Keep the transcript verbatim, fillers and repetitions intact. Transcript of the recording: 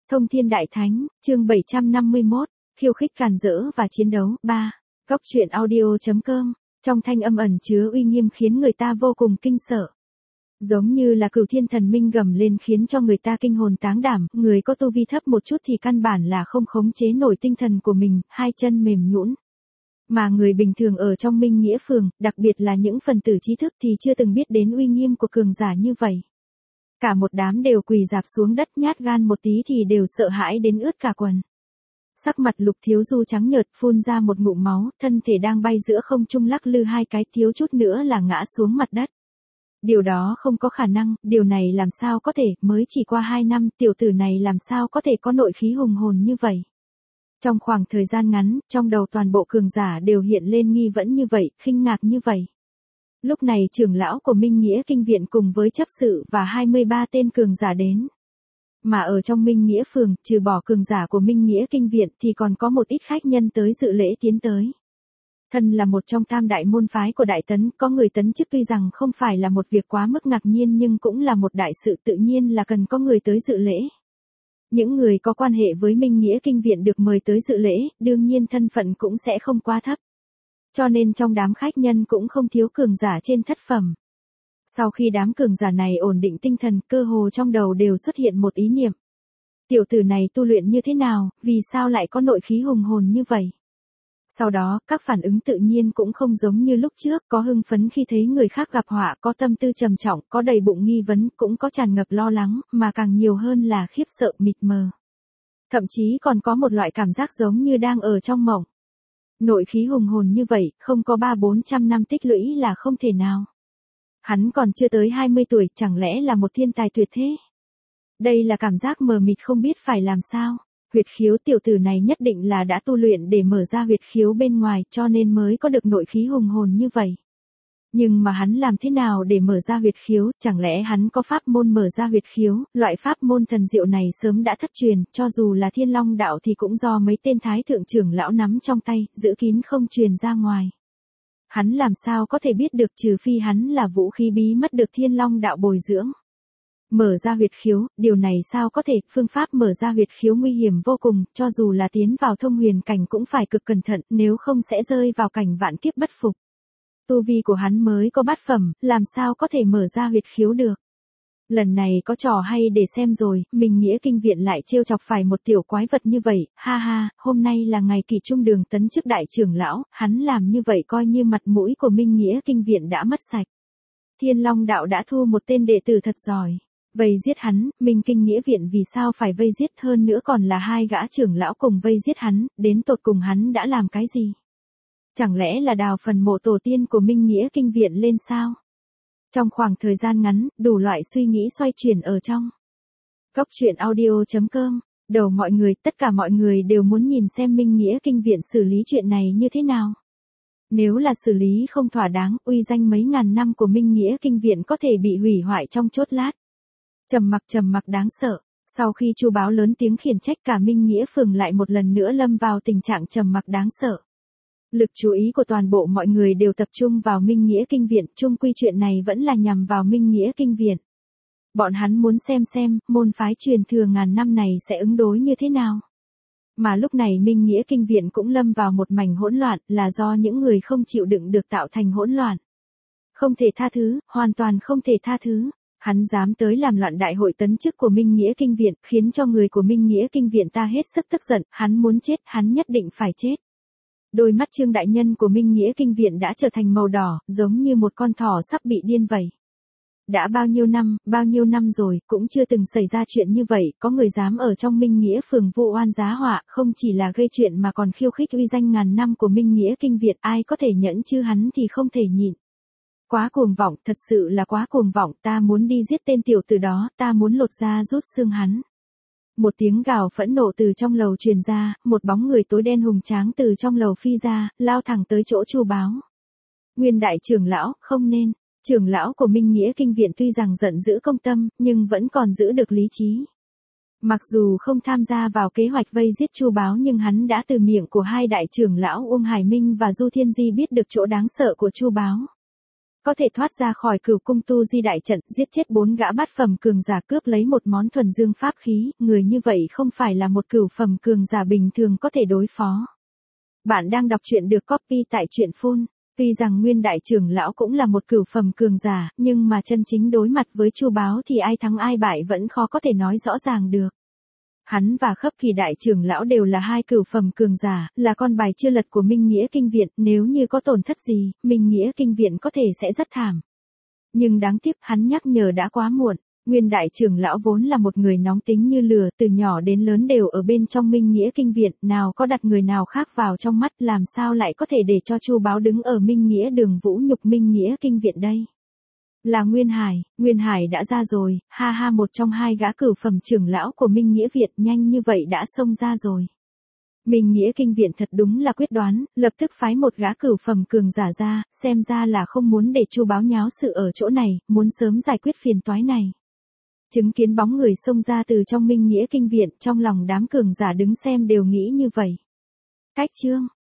Thông Thiên Đại Thánh, chương bảy trăm năm mươi mốt, khiêu khích càn rỡ và chiến đấu, ba. Góc truyện audio chấm com, trong thanh âm ẩn chứa uy nghiêm khiến người ta vô cùng kinh sợ. Giống như là cửu thiên thần minh gầm lên khiến cho người ta kinh hồn táng đảm, người có tu vi thấp một chút thì căn bản là không khống chế nổi tinh thần của mình, hai chân mềm nhũn. Mà người bình thường ở trong Minh Nghĩa Phường, đặc biệt là những phần tử trí thức thì chưa từng biết đến uy nghiêm của cường giả như vậy. Cả một đám đều quỳ rạp xuống đất, nhát gan một tí thì đều sợ hãi đến ướt cả quần. Sắc mặt Lục Thiếu Du trắng nhợt, phun ra một ngụm máu, thân thể đang bay giữa không trung lắc lư hai cái, thiếu chút nữa là ngã xuống mặt đất. Điều đó không có khả năng, điều này làm sao có thể, mới chỉ qua hai năm, tiểu tử này làm sao có thể có nội khí hùng hồn như vậy. Trong khoảng thời gian ngắn, trong đầu toàn bộ cường giả đều hiện lên nghi vấn như vậy, khinh ngạc như vậy. Lúc này trưởng lão của Minh Nghĩa Kinh Viện cùng với chấp sự và hai mươi ba tên cường giả đến. Mà ở trong Minh Nghĩa Phường, trừ bỏ cường giả của Minh Nghĩa Kinh Viện thì còn có một ít khách nhân tới dự lễ tiến tới. Thân là một trong tam đại môn phái của Đại Tấn, có người tấn chức tuy rằng không phải là một việc quá mức ngạc nhiên nhưng cũng là một đại sự, tự nhiên là cần có người tới dự lễ. Những người có quan hệ với Minh Nghĩa Kinh Viện được mời tới dự lễ, đương nhiên thân phận cũng sẽ không quá thấp. Cho nên trong đám khách nhân cũng không thiếu cường giả trên thất phẩm. Sau khi đám cường giả này ổn định tinh thần, cơ hồ trong đầu đều xuất hiện một ý niệm. Tiểu tử này tu luyện như thế nào, vì sao lại có nội khí hùng hồn như vậy? Sau đó, các phản ứng tự nhiên cũng không giống như lúc trước, có hưng phấn khi thấy người khác gặp họa, có tâm tư trầm trọng, có đầy bụng nghi vấn, cũng có tràn ngập lo lắng, mà càng nhiều hơn là khiếp sợ mịt mờ. Thậm chí còn có một loại cảm giác giống như đang ở trong mộng. Nội khí hùng hồn như vậy, không có ba bốn trăm năm tích lũy là không thể nào. Hắn còn chưa tới hai mươi tuổi, chẳng lẽ là một thiên tài tuyệt thế? Đây là cảm giác mờ mịt không biết phải làm sao. Huyệt khiếu, tiểu tử này nhất định là đã tu luyện để mở ra huyệt khiếu bên ngoài, cho nên mới có được nội khí hùng hồn như vậy. Nhưng mà hắn làm thế nào để mở ra huyệt khiếu, chẳng lẽ hắn có pháp môn mở ra huyệt khiếu? Loại pháp môn thần diệu này sớm đã thất truyền, cho dù là Thiên Long đạo thì cũng do mấy tên thái thượng trưởng lão nắm trong tay, giữ kín không truyền ra ngoài. Hắn làm sao có thể biết được, trừ phi hắn là vũ khí bí mất được Thiên Long đạo bồi dưỡng. Mở ra huyệt khiếu, điều này sao có thể, phương pháp mở ra huyệt khiếu nguy hiểm vô cùng, cho dù là tiến vào thông huyền cảnh cũng phải cực cẩn thận, nếu không sẽ rơi vào cảnh vạn kiếp bất phục. Tu vi của hắn mới có bát phẩm, làm sao có thể mở ra huyệt khiếu được. Lần này có trò hay để xem rồi, Minh Nghĩa Kinh Viện lại trêu chọc phải một tiểu quái vật như vậy, ha ha, hôm nay là ngày Kỷ Trung Đường tấn chức đại trưởng lão, hắn làm như vậy coi như mặt mũi của Minh Nghĩa Kinh Viện đã mất sạch. Thiên Long đạo đã thu một tên đệ tử thật giỏi. Vây giết hắn, Minh Kinh Nghĩa Viện vì sao phải vây giết, hơn nữa còn là hai gã trưởng lão cùng vây giết hắn, đến tột cùng hắn đã làm cái gì? Chẳng lẽ là đào phần mộ tổ tiên của Minh Nghĩa Kinh Viện lên sao? Trong khoảng thời gian ngắn, đủ loại suy nghĩ xoay chuyển ở trong góc truyện audio chấm com, đầu mọi người, tất cả mọi người đều muốn nhìn xem Minh Nghĩa Kinh Viện xử lý chuyện này như thế nào. Nếu là xử lý không thỏa đáng, uy danh mấy ngàn năm của Minh Nghĩa Kinh Viện có thể bị hủy hoại trong chốc lát. Trầm mặc trầm mặc đáng sợ, sau khi Chu Báo lớn tiếng khiển trách, cả Minh Nghĩa Phường lại một lần nữa lâm vào tình trạng trầm mặc đáng sợ. Lực chú ý của toàn bộ mọi người đều tập trung vào Minh Nghĩa Kinh Viện, chung quy chuyện này vẫn là nhằm vào Minh Nghĩa Kinh Viện. Bọn hắn muốn xem xem, môn phái truyền thừa ngàn năm này sẽ ứng đối như thế nào. Mà lúc này Minh Nghĩa Kinh Viện cũng lâm vào một mảnh hỗn loạn, là do những người không chịu đựng được tạo thành hỗn loạn. Không thể tha thứ, hoàn toàn không thể tha thứ. Hắn dám tới làm loạn đại hội tấn chức của Minh Nghĩa Kinh Viện, khiến cho người của Minh Nghĩa Kinh Viện ta hết sức tức giận, hắn muốn chết, hắn nhất định phải chết. Đôi mắt Trương đại nhân của Minh Nghĩa Kinh Viện đã trở thành màu đỏ, giống như một con thỏ sắp bị điên vậy. Đã bao nhiêu năm, bao nhiêu năm rồi, cũng chưa từng xảy ra chuyện như vậy, có người dám ở trong Minh Nghĩa Phường vu oan giá họa, không chỉ là gây chuyện mà còn khiêu khích uy danh ngàn năm của Minh Nghĩa Kinh Viện, ai có thể nhẫn chứ hắn thì không thể nhịn. Quá cuồng vọng, thật sự là quá cuồng vọng, ta muốn đi giết tên tiểu tử đó, ta muốn lột da rút xương hắn. Một tiếng gào phẫn nộ từ trong lầu truyền ra, một bóng người tối đen hùng tráng từ trong lầu phi ra, lao thẳng tới chỗ Chu Báo. Nguyên đại trưởng lão, không nên, trưởng lão của Minh Nghĩa Kinh Viện tuy rằng giận dữ công tâm, nhưng vẫn còn giữ được lý trí. Mặc dù không tham gia vào kế hoạch vây giết Chu Báo nhưng hắn đã từ miệng của hai đại trưởng lão Uông Hải Minh và Du Thiên Di biết được chỗ đáng sợ của Chu Báo. Có thể thoát ra khỏi Cửu cung tu di đại trận, giết chết bốn gã bát phẩm cường giả, cướp lấy một món thuần dương pháp khí, người như vậy không phải là một cửu phẩm cường giả bình thường có thể đối phó. Bạn đang đọc truyện được copy tại truyện phun. Tuy rằng Nguyên đại trưởng lão cũng là một cửu phẩm cường giả, nhưng mà chân chính đối mặt với Chu Báo thì ai thắng ai bại vẫn khó có thể nói rõ ràng được. Hắn và Khấp Kỳ đại trưởng lão đều là hai cửu phẩm cường giả, là con bài chưa lật của Minh Nghĩa Kinh Viện, nếu như có tổn thất gì, Minh Nghĩa Kinh Viện có thể sẽ rất thảm. Nhưng đáng tiếc, hắn nhắc nhở đã quá muộn. Nguyên đại trưởng lão vốn là một người nóng tính như lửa, từ nhỏ đến lớn đều ở bên trong Minh Nghĩa Kinh Viện, nào có đặt người nào khác vào trong mắt, làm sao lại có thể để cho Chu Báo đứng ở Minh Nghĩa Đường vũ nhục Minh Nghĩa Kinh Viện đây. Là Nguyên Hải, Nguyên Hải đã ra rồi, ha ha, một trong hai gã cửu phẩm trưởng lão của Minh Nghĩa Viện nhanh như vậy đã xông ra rồi. Minh Nghĩa Kinh Viện thật đúng là quyết đoán, lập tức phái một gã cửu phẩm cường giả ra, xem ra là không muốn để Chu Báo nháo sự ở chỗ này, muốn sớm giải quyết phiền toái này. Chứng kiến bóng người xông ra từ trong Minh Nghĩa Kinh Viện, trong lòng đám cường giả đứng xem đều nghĩ như vậy. Cách chương